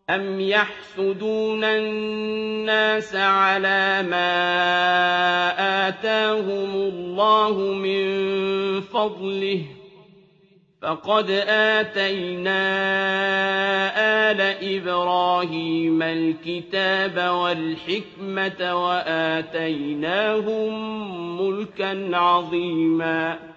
أَمْ يَحْسُدُونَ النَّاسَ عَلَىٰ مَا آتَاهُمُ اللَّهُ مِن فَضْلِهِ ۖ فَقَدْ آتَيْنَا آلَ إِبْرَاهِيمَ الْكِتَابَ وَالْحِكْمَةَ وَآتَيْنَاهُم مُّلْكًا عَظِيمًا